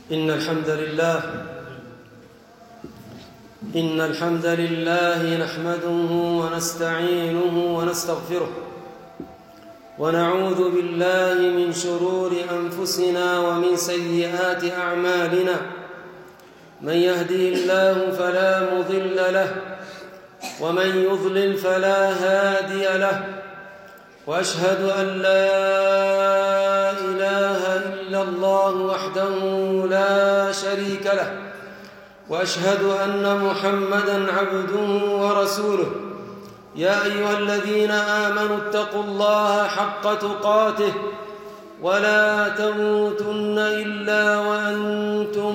إن الحمد لله نحمده ونستعينه ونستغفره ونعوذ بالله من شرور أنفسنا ومن سيئات أعمالنا. من يهدي الله فلا مضل له ومن يضلل فلا هادي له، وأشهد أن لا إله إلا الله وحده لا شريك له، وأشهد أن محمدًا عبده ورسوله. يا أيها الذين آمنوا اتقوا الله حق تقاته ولا تموتن إلا وأنتم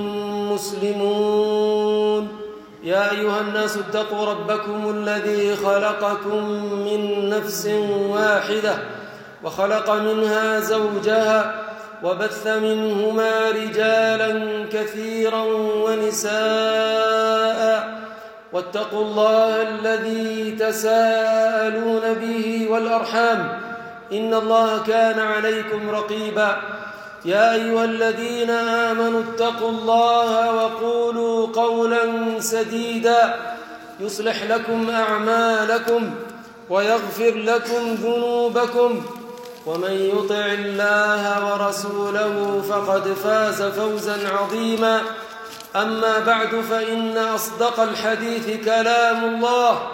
مسلمون. يا أيها الناس اتقوا ربكم الذي خلقكم من نفس واحدة وخلق منها زوجها وبث منهما رجالا كثيرا ونساء، واتقوا الله الذي تساءلون به والأرحام إن الله كان عليكم رقيبا. يا أيها الذين آمنوا اتقوا الله وقولوا قولا سديدا يصلح لكم أعمالكم ويغفر لكم ذنوبكم، ومن يطع الله ورسوله فقد فاز فوزا عظيما. أما بعد، فإن أصدق الحديث كلام الله،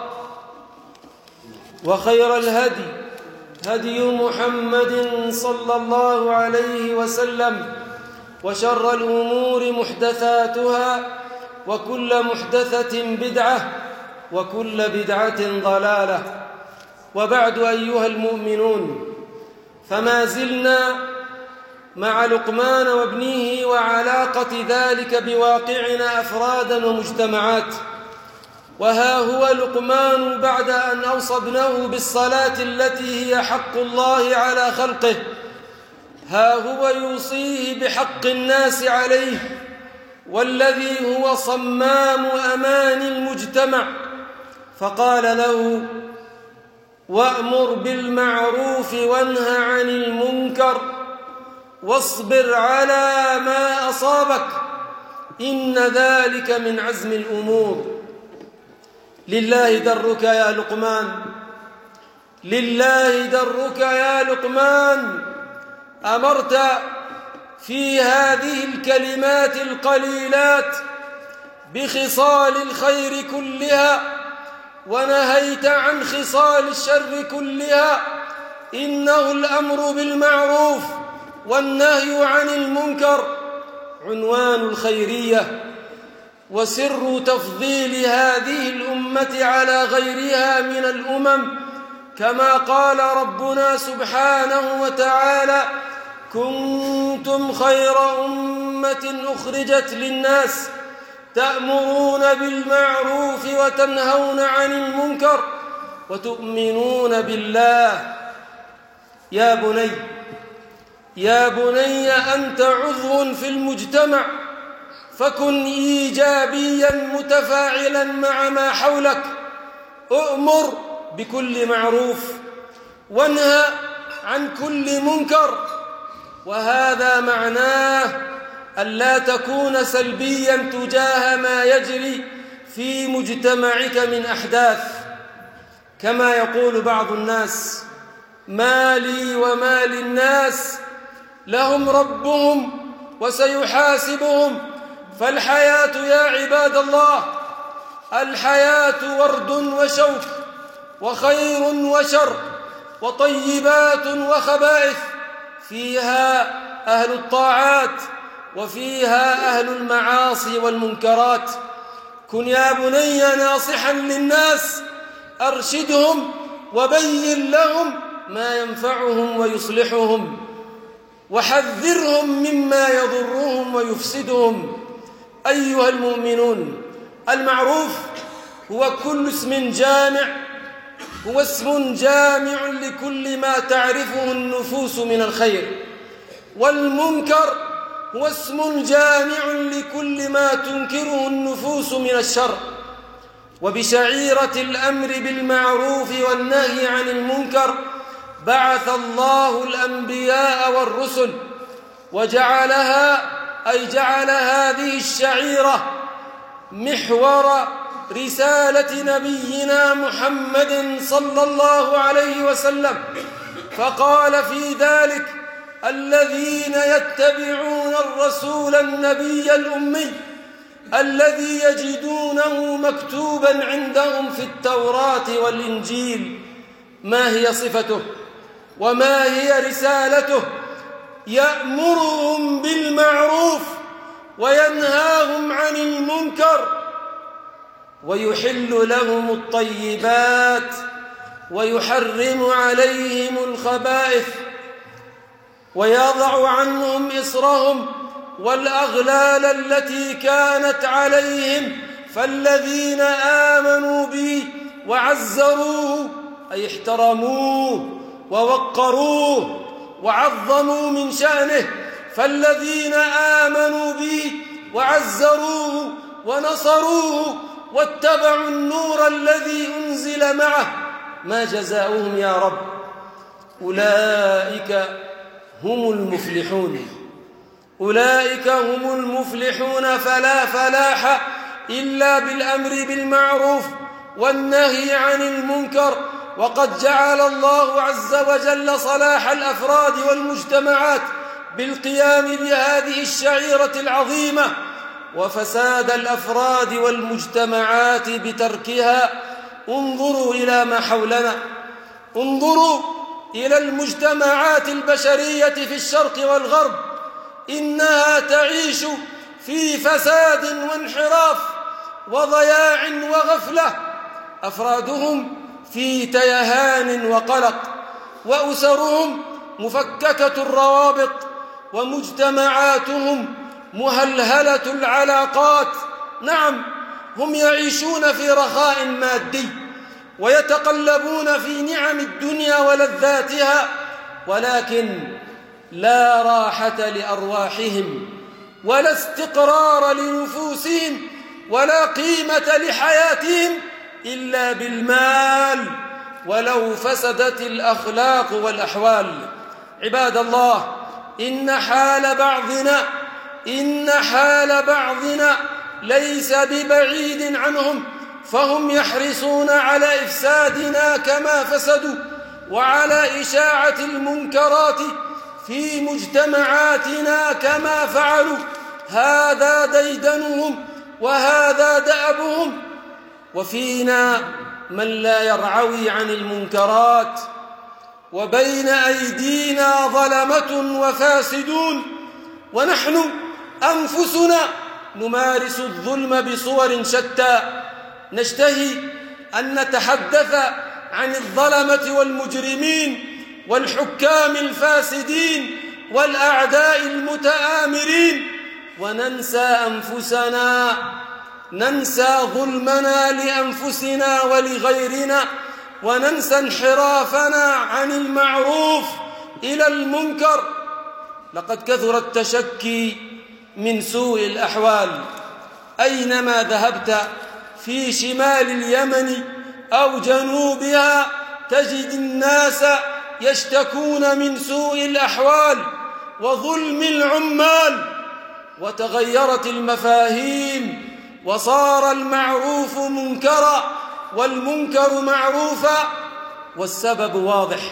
وخير الهدي هدي محمد صلى الله عليه وسلم، وشر الأمور محدثاتها، وكل محدثة بدعة، وكل بدعة ضلالة. وبعد، أيها المؤمنون، فما زلنا مع لقمان وابنه وعلاقة ذلك بواقعنا أفرادا ومجتمعات. وها هو لقمان بعد أن أوصى ابنه بالصلاة التي هي حق الله على خلقه، ها هو يوصيه بحق الناس عليه، والذي هو صمام أمان المجتمع، فقال له: وأمر بالمعروف وانه عن المنكر واصبر على ما أصابك إن ذلك من عزم الأمور. لله درك يا لقمان، لله درك يا لقمان. أمرت في هذه الكلمات القليلات بخصال الخير كلها، ونهيت عن خصال الشر كلها. إنه الأمر بالمعروف والنهي عن المنكر عنوان الخيرية، وسر تفضيل هذه الأمة على غيرها من الأمم، كما قال ربنا سبحانه وتعالى: كنتم خير أمة أخرجت للناس تأمرون بالمعروف وتنهون عن المنكر وتؤمنون بالله. يا بني أنت عضو في المجتمع، فكن إيجابيا متفاعلا مع ما حولك. أؤمر بكل معروف وانهى عن كل منكر، وهذا معناه ألا تكون سلبيا تجاه ما يجري في مجتمعك من أحداث. كما يقول بعض الناس: ما لي وما للناس، لهم ربهم وسيحاسبهم. فالحياة يا عباد الله، الحياة ورد وشوك، وخير وشر، وطيبات وخبائث، فيها أهل الطاعات وفيها أهل المعاصي والمنكرات. كن يا بني ناصحا للناس، أرشدهم وبين لهم ما ينفعهم ويصلحهم، وحذرهم مما يضرهم ويفسدهم. أيها المؤمنون، المعروف هو اسم جامع لكل ما تعرفه النفوس من الخير، والمنكر هو اسم جامع لكل ما تنكره النفوس من الشر. وبشعيرة الأمر بالمعروف والنهي عن المنكر بعث الله الأنبياء والرسل، وجعلها أي جعل هذه الشعيرة محور رسالة نبينا محمد صلى الله عليه وسلم، فقال في ذلك: الذين يتبعون الرسول النبي الأمي الذي يجدونه مكتوبا عندهم في التوراة والإنجيل. ما هي صفته وما هي رسالته؟ يأمرهم بالمعروف وينهاهم عن المنكر ويحل لهم الطيبات ويحرم عليهم الخبائث ويضع عنهم إصرهم والأغلال التي كانت عليهم. فالذين آمنوا به وعزروه أي احترموه ووقروه وعظموا من شأنه، فالذين آمنوا به وعزروه ونصروه واتبعوا النور الذي أنزل معه ما جزاؤهم يا رب؟ أولئك هم المفلحون. أولئك هم المفلحون، فلا فلاح إلا بالأمر بالمعروف والنهي عن المنكر. وقد جعل الله عز وجل صلاح الأفراد والمجتمعات بالقيام بهذه الشعيرة العظيمة، وفساد الأفراد والمجتمعات بتركها. انظروا إلى ما حولنا، انظروا إلى المجتمعات البشرية في الشرق والغرب، إنها تعيش في فساد وانحراف وضياع وغفلة، أفرادهم في تيهان وقلق، وأسرهم مفككة الروابط، ومجتمعاتهم مهلهلة العلاقات. نعم، هم يعيشون في رخاء مادي ويتقلبون في نعم الدنيا ولذاتها، ولكن لا راحة لأرواحهم ولا استقرار لنفوسهم ولا قيمة لحياتهم إلا بالمال، ولو فسدت الأخلاق والأحوال. عباد الله، إن حال بعضنا ليس ببعيد عنهم، فهم يحرصون على إفسادنا كما فسدوا، وعلى إشاعة المنكرات في مجتمعاتنا كما فعلوا. هذا ديدنهم وهذا دأبهم، وفينا من لا يرعوي عن المنكرات، وبين أيدينا ظلمة وفاسدون، ونحن أنفسنا نمارس الظلم بصور شتى. نشتهي أن نتحدث عن الظلمة والمجرمين والحكام الفاسدين والأعداء المتآمرين، وننسى أنفسنا، ننسى ظلمنا لأنفسنا ولغيرنا، وننسى انحرافنا عن المعروف إلى المنكر. لقد كثر التشكي من سوء الأحوال. أينما ذهبت في شمال اليمن أو جنوبها تجد الناس يشتكون من سوء الأحوال وظلم العمال، وتغيرت المفاهيم وصار المعروف منكرا والمنكر معروفا. والسبب واضح،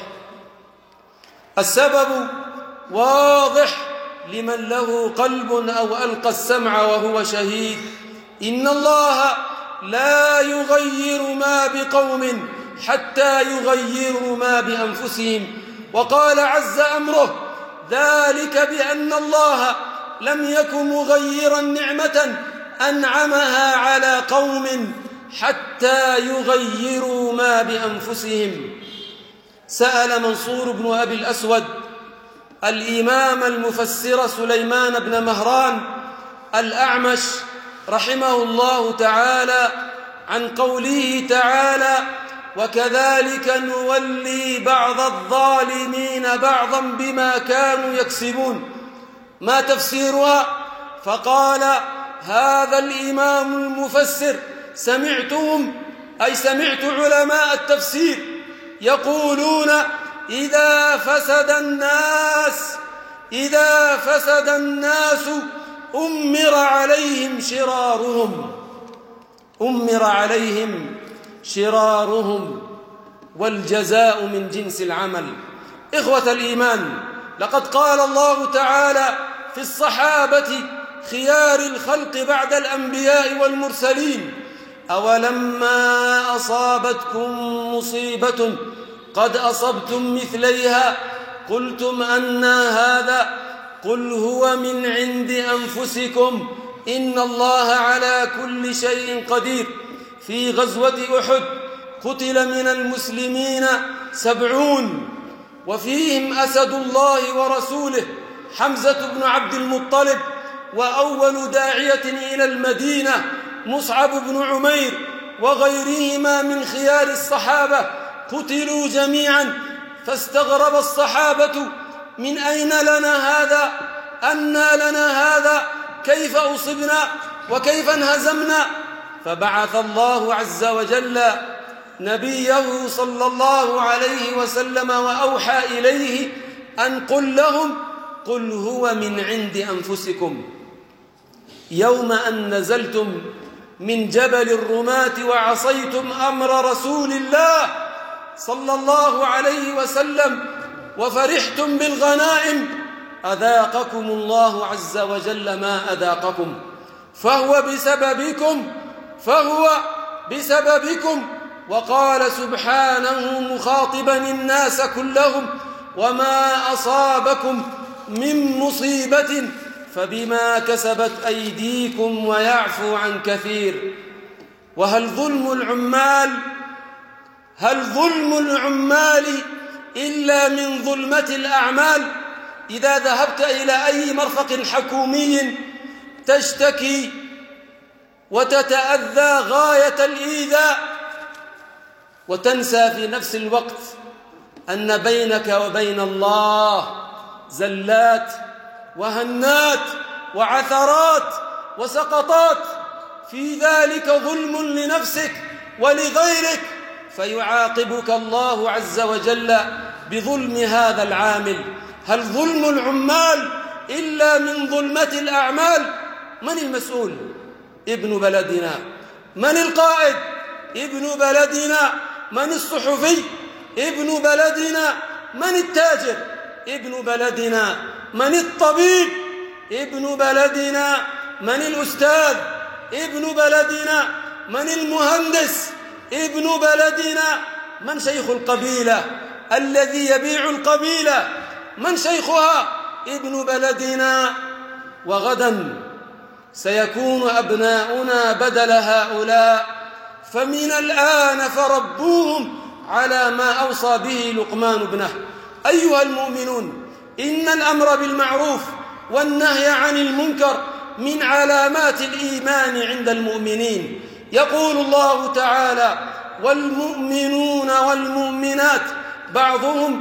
السبب واضح لمن له قلب أو ألقى السمع وهو شهيد. إن الله لا يغير ما بقوم حتى يغيروا ما بأنفسهم. وقال عز أمره: ذلك بأن الله لم يكن مغيرا نعمة أنعمها على قوم حتى يغيروا ما بأنفسهم. سأل منصور بن أبي الأسود الإمام المفسر سليمان بن مهران الأعمش رحمه الله تعالى عن قوله تعالى: وكذلك نولي بعض الظالمين بعضا بما كانوا يكسبون. ما تفسيرها؟ فقال هذا الإمام المفسر سمعتهم، أي سمعت علماء التفسير يقولون: إذا فسد الناس أمر عليهم شرارهم والجزاء من جنس العمل. إخوة الإيمان، لقد قال الله تعالى في الصحابة خيار الخلق بعد الأنبياء والمرسلين: أولما أصابتكم مصيبة قد أصبتم مثليها قلتم أنى هذا قل هو من عند أنفسكم إن الله على كل شيء قدير. في غزوة أحد قتل من المسلمين 70 وفيهم أسد الله ورسوله حمزة بن عبد المطلب، وأول داعية إلى المدينة مصعب بن عمير وغيرهما من خيار الصحابة قتلوا جميعا. فاستغرب الصحابة: من أين لنا هذا؟ أنى لنا هذا؟ كيف أصبنا وكيف انهزمنا؟ فبعث الله عز وجل نبيه صلى الله عليه وسلم وأوحى إليه أن قل لهم: قل هو من عند أنفسكم. يوم أن نزلتم من جبل الرماة وعصيتم أمر رسول الله صلى الله عليه وسلم وفرحتم بالغنائم أذاقكم الله عز وجل ما أذاقكم، فهو بسببكم. وقال سبحانه مخاطبا الناس كلهم: وما أصابكم من مصيبة فبما كسبت أيديكم ويعفو عن كثير. وهل ظلم العمال إلا من ظلمة الأعمال؟ إذا ذهبت إلى أي مرفق حكومي تشتكي وتتأذى غاية الإيذاء وتنسى في نفس الوقت أن بينك وبين الله زلات وهنات وعثرات وسقطات، في ذلك ظلم لنفسك ولغيرك، فيعاقبك الله عز وجل بظلم هذا العامل. هل ظلم العمال إلا من ظلمة الأعمال؟ من المسؤول؟ ابن بلدنا. من القائد؟ ابن بلدنا. من الصحفي؟ ابن بلدنا. من التاجر؟ ابن بلدنا. من الطبيب؟ ابن بلدنا. من الأستاذ؟ ابن بلدنا. من المهندس؟ ابن بلدنا. من شيخ القبيلة الذي يبيع القبيلة؟ من شيخها؟ ابن بلدنا. وغدا سيكون أبناؤنا بدل هؤلاء، فمن الآن فربوهم على ما أوصى به لقمان ابنه. أيها المؤمنون، إن الأمر بالمعروف والنهي عن المنكر من علامات الإيمان عند المؤمنين. يقول الله تعالى: والمؤمنون والمؤمنات بعضهم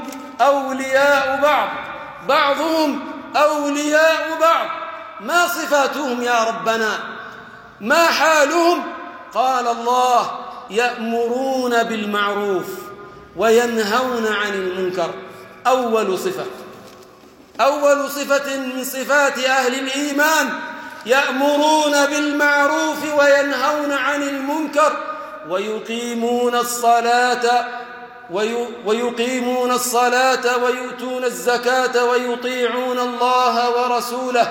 أولياء بعض. ما صفاتهم يا ربنا؟ ما حالهم؟ قال الله: يأمرون بالمعروف وينهون عن المنكر. أول صفة من صفات أهل الإيمان: يأمرون بالمعروف وينهون عن المنكر ويقيمون الصلاة ويؤتون الزكاة ويطيعون الله ورسوله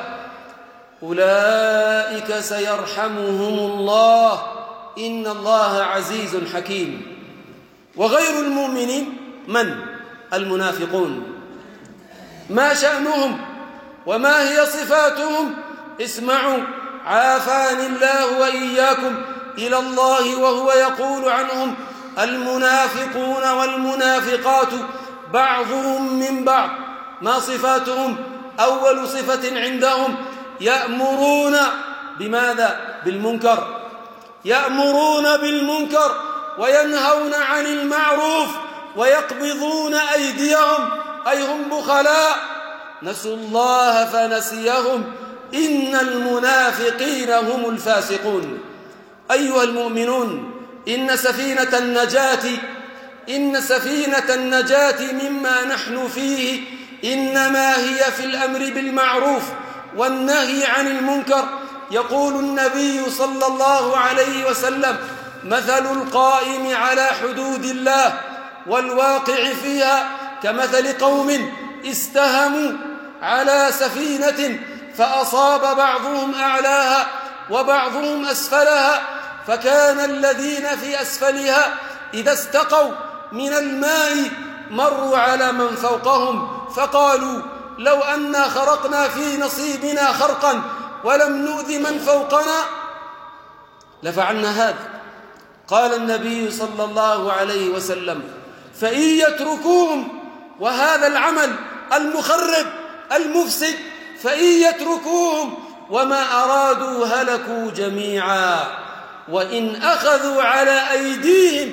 أولئك سيرحمهم الله إن الله عزيز حكيم. وغير المؤمنين من؟ المنافقون. ما شأنهم وما هي صفاتهم؟ اسمعوا: عافاني الله وإياكم إلى الله وهو يقول عنهم: المنافقون والمنافقات بعضهم من بعض. ما صفاتهم؟ أول صفة عندهم: يأمرون بماذا؟ بالمنكر. يأمرون بالمنكر وينهون عن المعروف ويقبضون أيديهم، أي هم بخلاء. نسوا الله فنسيهم إن المنافقين هم الفاسقون. أيها المؤمنون، إن سفينة النجاة مما نحن فيه إنما هي في الأمر بالمعروف والنهي عن المنكر. يقول النبي صلى الله عليه وسلم: مثل القائم على حدود الله والواقع فيها كمثل قوم استهموا على سفينة فأصاب بعضهم أعلاها وبعضهم أسفلها، فكان الذين في أسفلها إذا استقوا من الماء مروا على من فوقهم فقالوا: لو أنا خرقنا في نصيبنا خرقا ولم نؤذ من فوقنا لفعلنا هذا. قال النبي صلى الله عليه وسلم: فإن يتركوهم، وهذا العمل المخرب المفسد، فإن يتركوهم وما أرادوا هلكوا جميعا، وإن أخذوا على أيديهم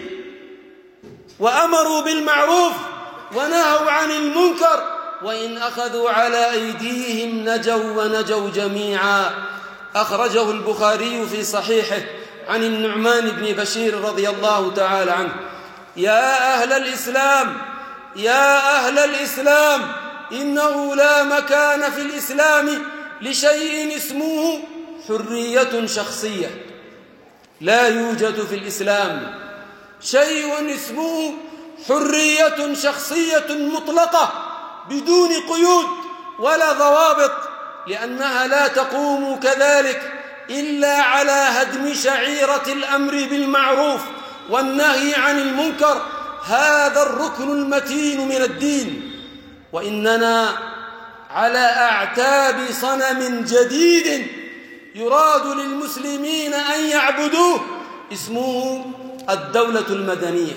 وأمروا بالمعروف ونهوا عن المنكر، وإن أخذوا على أيديهم نجوا ونجوا جميعا. أخرجه البخاري في صحيحه عن النعمان بن بشير رضي الله تعالى عنه: يا أهل الإسلام، يا أهل الإسلام، إنه لا مكان في الإسلام لشيء اسمه حرية شخصية. لا يوجد في الإسلام شيء اسمه حرية شخصية مطلقة بدون قيود ولا ضوابط، لأنها لا تقوم كذلك إلا على هدم شعيرة الأمر بالمعروف والنهي عن المنكر، هذا الركن المتين من الدين. وإننا على أعتاب صنم جديد يراد للمسلمين أن يعبدوه، اسمه الدولة المدنية.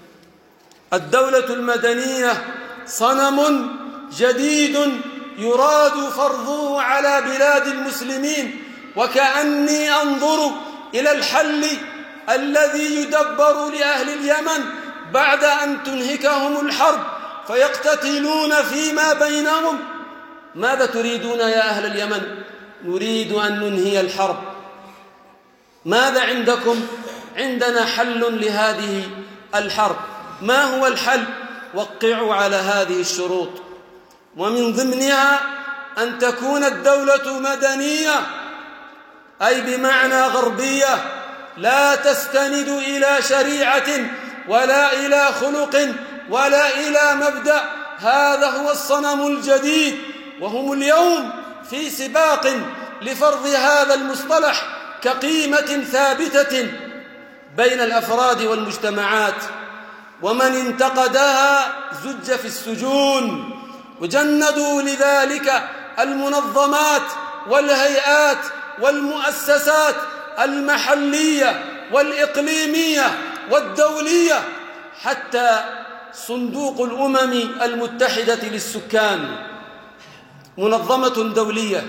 الدولة المدنية صنم جديد يراد فرضه على بلاد المسلمين، وكأني أنظر إلى الحل الذي يدبر لأهل اليمن بعد أن تنهكهم الحرب فيقتتلون فيما بينهم. ماذا تريدون يا أهل اليمن؟ نريد أن ننهي الحرب. ماذا عندكم؟ عندنا حل لهذه الحرب. ما هو الحل؟ وقعوا على هذه الشروط، ومن ضمنها أن تكون الدولة مدنية، أي بمعنى غربية، لا تستند إلى شريعة ولا إلى خلق ولا إلى مبدأ. هذا هو الصنم الجديد، وهم اليوم في سباق لفرض هذا المصطلح كقيمة ثابتة بين الأفراد والمجتمعات، ومن انتقدها زج في السجون. وجندوا لذلك المنظمات والهيئات والمؤسسات المحلية والإقليمية والدولية، حتى صندوق الأمم المتحدة للسكان، منظمة دولية،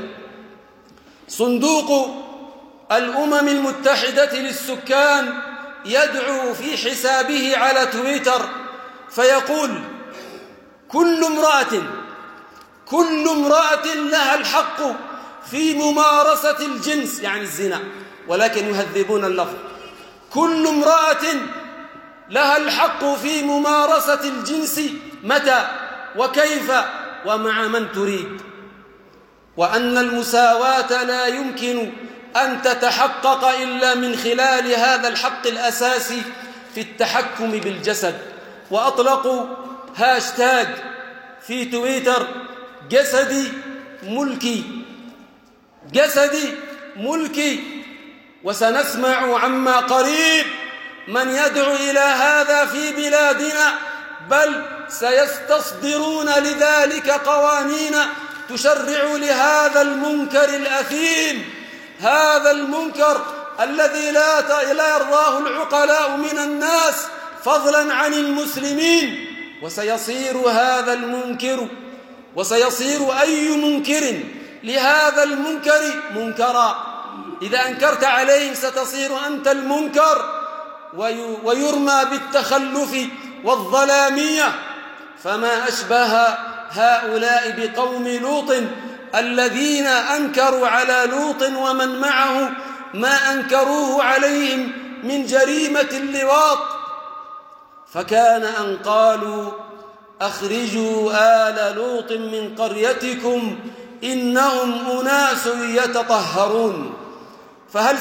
صندوق الأمم المتحدة للسكان يدعو في حسابه على تويتر فيقول: كل امرأة لها الحق في ممارسة الجنس، يعني الزنا، ولكن يهذبون اللفظ، كل امرأة لها الحق في ممارسة الجنس متى وكيف ومع من تريد، وأن المساواة لا يمكن أن تتحقق إلا من خلال هذا الحق الأساسي في التحكم بالجسد. وأطلقوا هاشتاج في تويتر: جسدي ملكي، جسدي ملكي. وسنسمع عما قريب من يدعو إلى هذا في بلادنا، بل سيستصدرون لذلك قوانين تشرع لهذا المنكر الأثيم، هذا المنكر الذي لا يرضاه العقلاء من الناس فضلا عن المسلمين. وسيصير هذا المنكر، وسيصير أي منكر لهذا المنكر منكرا. إذا أنكرت عليهم ستصير أنت المنكر، ويرمى بالتخلف والظلامية. فما أشبه هؤلاء بقوم لوط الذين أنكروا على لوط ومن معه ما أنكروه عليهم من جريمة اللواط، فكان أن قالوا: أخرجوا آل لوط من قريتكم إنهم أناس يتطهرون. فهل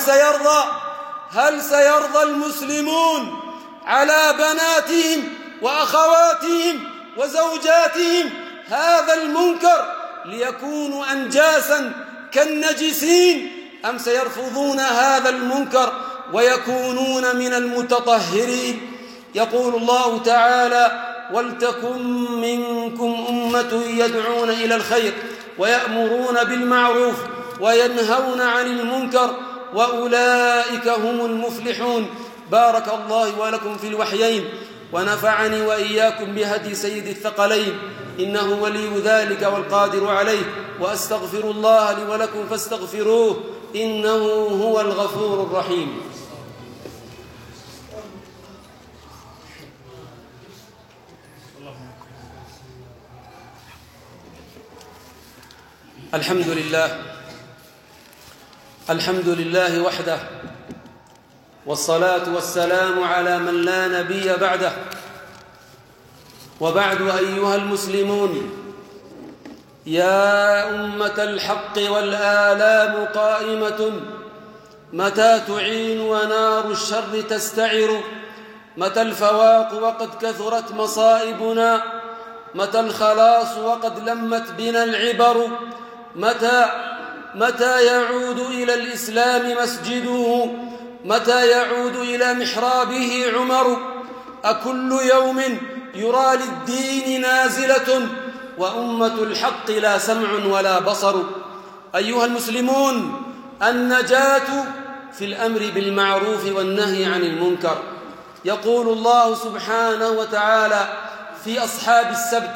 سيرضى المسلمون على بناتهم وأخواتهم وزوجاتهم هذا المنكر ليكونوا أنجاسا كالنجسين، أم سيرفضون هذا المنكر ويكونون من المتطهرين؟ يقول الله تعالى: ولتكن منكم أمة يدعون إلى الخير ويأمرون بالمعروف وينهون عن المنكر وأولئك هم المفلحون. بارك الله ولكم في الوحيين، ونفعني وإياكم بهدي سيد الثقلين، إنه ولي ذلك والقادر عليه. وأستغفر الله لي ولكم فاستغفروه، إنه هو الغفور الرحيم. الحمد لله وحده، والصلاة والسلام على من لا نبي بعده. وبعد، أيها المسلمون، يا أمة الحق والآلام قائمة، متى تعين ونار الشر تستعر؟ متى الفواق وقد كثرت مصائبنا؟ متى الخلاص وقد لمت بنا العبر؟ متى يعود إلى الإسلام مسجده؟ متى يعود إلى محرابه عمر؟ أكل يوم يرى للدين نازلة، وأمة الحق لا سمع ولا بصر؟ أيها المسلمون، النجاة في الأمر بالمعروف والنهي عن المنكر. يقول الله سبحانه وتعالى في أصحاب السبت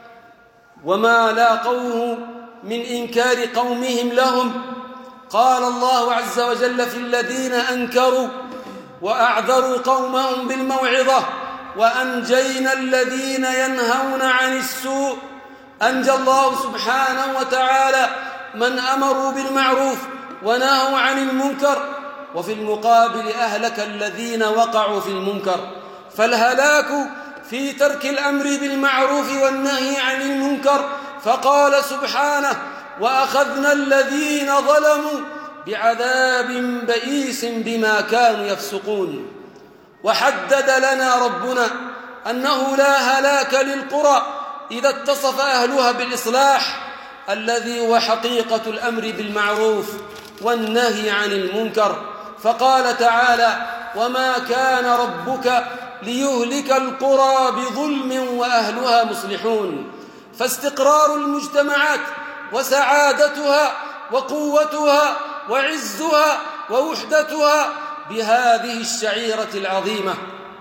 وما لاقوه من إنكار قومهم لهم، قال الله عز وجل في الذين أنكروا وأعذروا قومهم بالموعظة: وأنجينا الذين ينهون عن السوء. أنجى الله سبحانه وتعالى من أمروا بالمعروف ونهوا عن المنكر، وفي المقابل أهلك الذين وقعوا في المنكر. فالهلاك في ترك الأمر بالمعروف والنهي عن المنكر. فقال سبحانه: وأخذنا الذين ظلموا بعذاب بئيس بما كانوا يفسقون. وحدد لنا ربنا أنه لا هلاك للقرى إذا اتصف أهلها بالإصلاح الذي هو حقيقة الأمر بالمعروف والنهي عن المنكر. فقال تعالى: وما كان ربك ليهلك القرى بظلم وأهلها مصلحون. فاستقرار المجتمعات وسعادتها وقوتها وعزها ووحدتها بهذه الشعيرة العظيمة.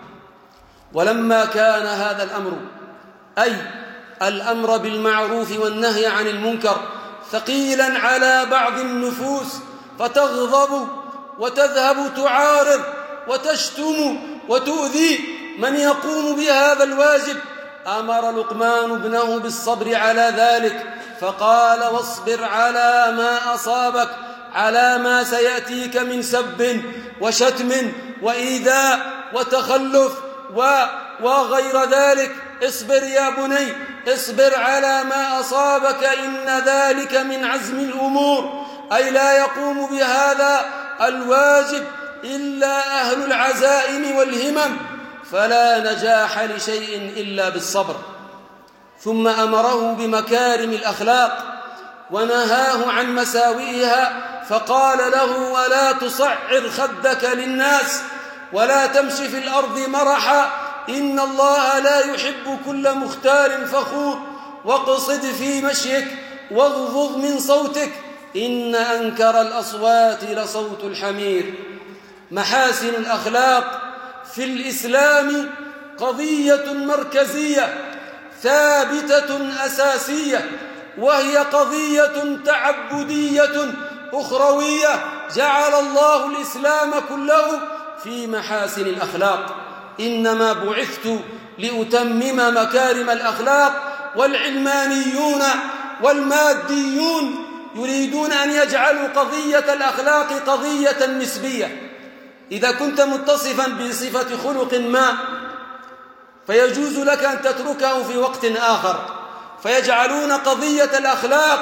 ولما كان هذا الأمر، أي الأمر بالمعروف والنهي عن المنكر، ثقيلا على بعض النفوس فتغضب وتذهب تعارض وتشتم وتؤذي من يقوم بهذا الواجب، أمر لقمان ابنه بالصبر على ذلك، فقال: واصبر على ما أصابك، على ما سيأتيك من سب وشتم وإيذاء وتخلف وغير ذلك. اصبر يا بني، اصبر على ما أصابك، إن ذلك من عزم الأمور. أي لا يقوم بهذا الواجب إلا أهل العزائم والهمم، فلا نجاح لشيء إلا بالصبر. ثم أمره بمكارم الأخلاق ونهاه عن مساوئها، فقال له: ولا تصعر خدك للناس ولا تمشي في الأرض مرحا، إن الله لا يحب كل مختال فخور، واقصد في مشيك واغضض من صوتك، إن أنكر الأصوات لصوت الحمير. محاسن الأخلاق في الإسلام قضية مركزية ثابتة أساسية، وهي قضية تعبدية أخروية جعل الله الإسلام كله في محاسن الأخلاق. إنما بعثت لأتمم مكارم الأخلاق، والعلمانيون والماديون يريدون أن يجعلوا قضية الأخلاق قضية نسبية. إذا كنت متصفا بصفة خلق ما فيجوز لك أن تتركه في وقت آخر، فيجعلون قضية الأخلاق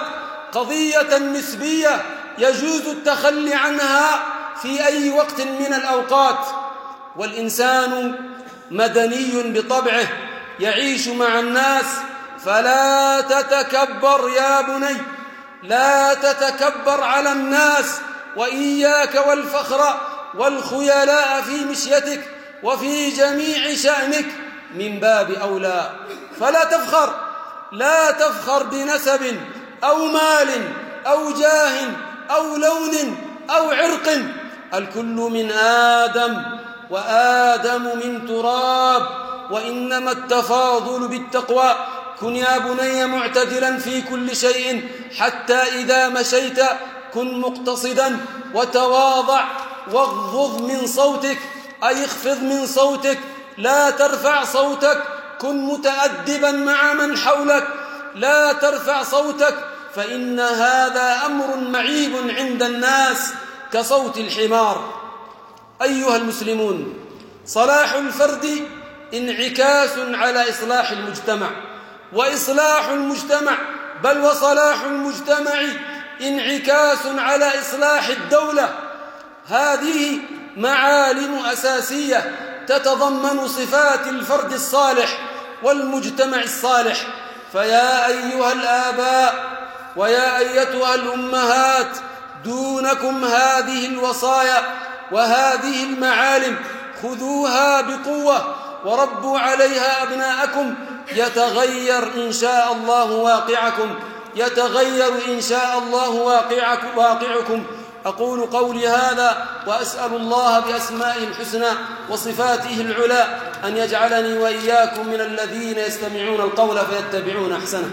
قضية نسبية يجوز التخلي عنها في أي وقت من الأوقات، والإنسان مدني بطبعه يعيش مع الناس، فلا تتكبر يا بني، لا تتكبر على الناس، وإياك والفخر والخيلاء في مشيتك وفي جميع شأنك من باب أولى. فلا تفخر، لا تفخر بنسب أو مال أو جاه أو لون أو عرق، الكل من آدم وآدم من تراب، وإنما التفاضل بالتقوى. كن يا بني معتدلا في كل شيء، حتى إذا مشيت كن مقتصدا، وتواضع واغضض من صوتك، أي اخفض من صوتك، لا ترفع صوتك، كن متأدبا مع من حولك، لا ترفع صوتك، فإن هذا أمر معيب عند الناس كصوت الحمار. أيها المسلمون، صلاح الفرد انعكاس على إصلاح المجتمع، وإصلاح المجتمع بل وصلاح المجتمع انعكاس على إصلاح الدولة. هذه معالم أساسية تتضمن صفات الفرد الصالح والمجتمع الصالح. فيا أيها الآباء ويا أيتها الأمهات، دونكم هذه الوصايا وهذه المعالم، خذوها بقوة وربوا عليها أبناءكم، يتغير إن شاء الله واقعكم، يتغير إن شاء الله واقعكم. أقول قولي هذا وأسأل الله بأسمائه الحسنى وصفاته العلى أن يجعلني وإياكم من الذين يستمعون القول فيتبعون أحسنه.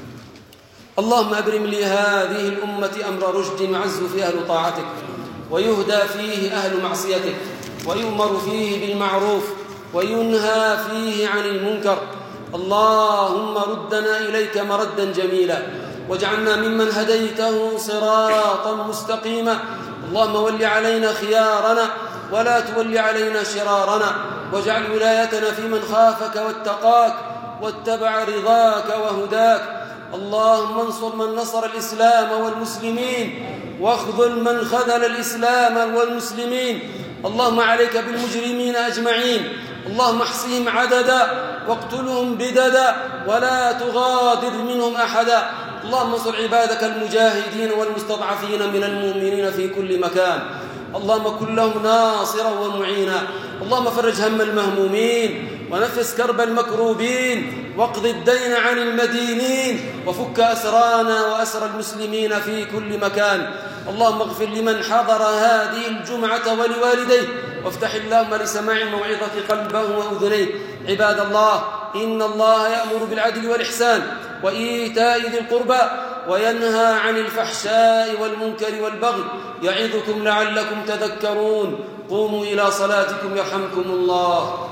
اللهم أبرم لي هذه الأمة أمر رشد يعز فيه أهل طاعتك، ويهدى فيه أهل معصيتك، ويؤمر فيه بالمعروف وينهى فيه عن المنكر. اللهم ردنا إليك مردا جميلا، واجعلنا ممن هديته صراطا مستقيما. اللهم ول علينا خيارنا ولا تول علينا شرارنا، واجعل ولايتنا في من خافك واتقاك واتبع رضاك وهداك. اللهم انصر من نصر الإسلام والمسلمين، واخذل من خذل الإسلام والمسلمين. اللهم عليك بالمجرمين أجمعين، اللهم احصهم عددا واقتلهم بددا ولا تغادر منهم أحدا. اللهم انصر عبادك المجاهدين والمستضعفين من المؤمنين في كل مكان، اللهم كن لهم ناصرا ومعينا. اللهم فرج هم المهمومين ونفس كرب المكروبين، واقض الدين عن المدينين، وفك أسرانا وأسر المسلمين في كل مكان. اللهم اغفر لمن حضر هذه الجمعة ولوالديه، وافتح اللهم لسماع الموعظة قلبه وأذنيه. عباد الله، إن الله يأمر بالعدل والإحسان وإيتاء ذي القربى، وينهى عن الفحشاء والمنكر والبغي، يعظكم لعلكم تذكرون. قوموا إلى صلاتكم يرحمكم الله.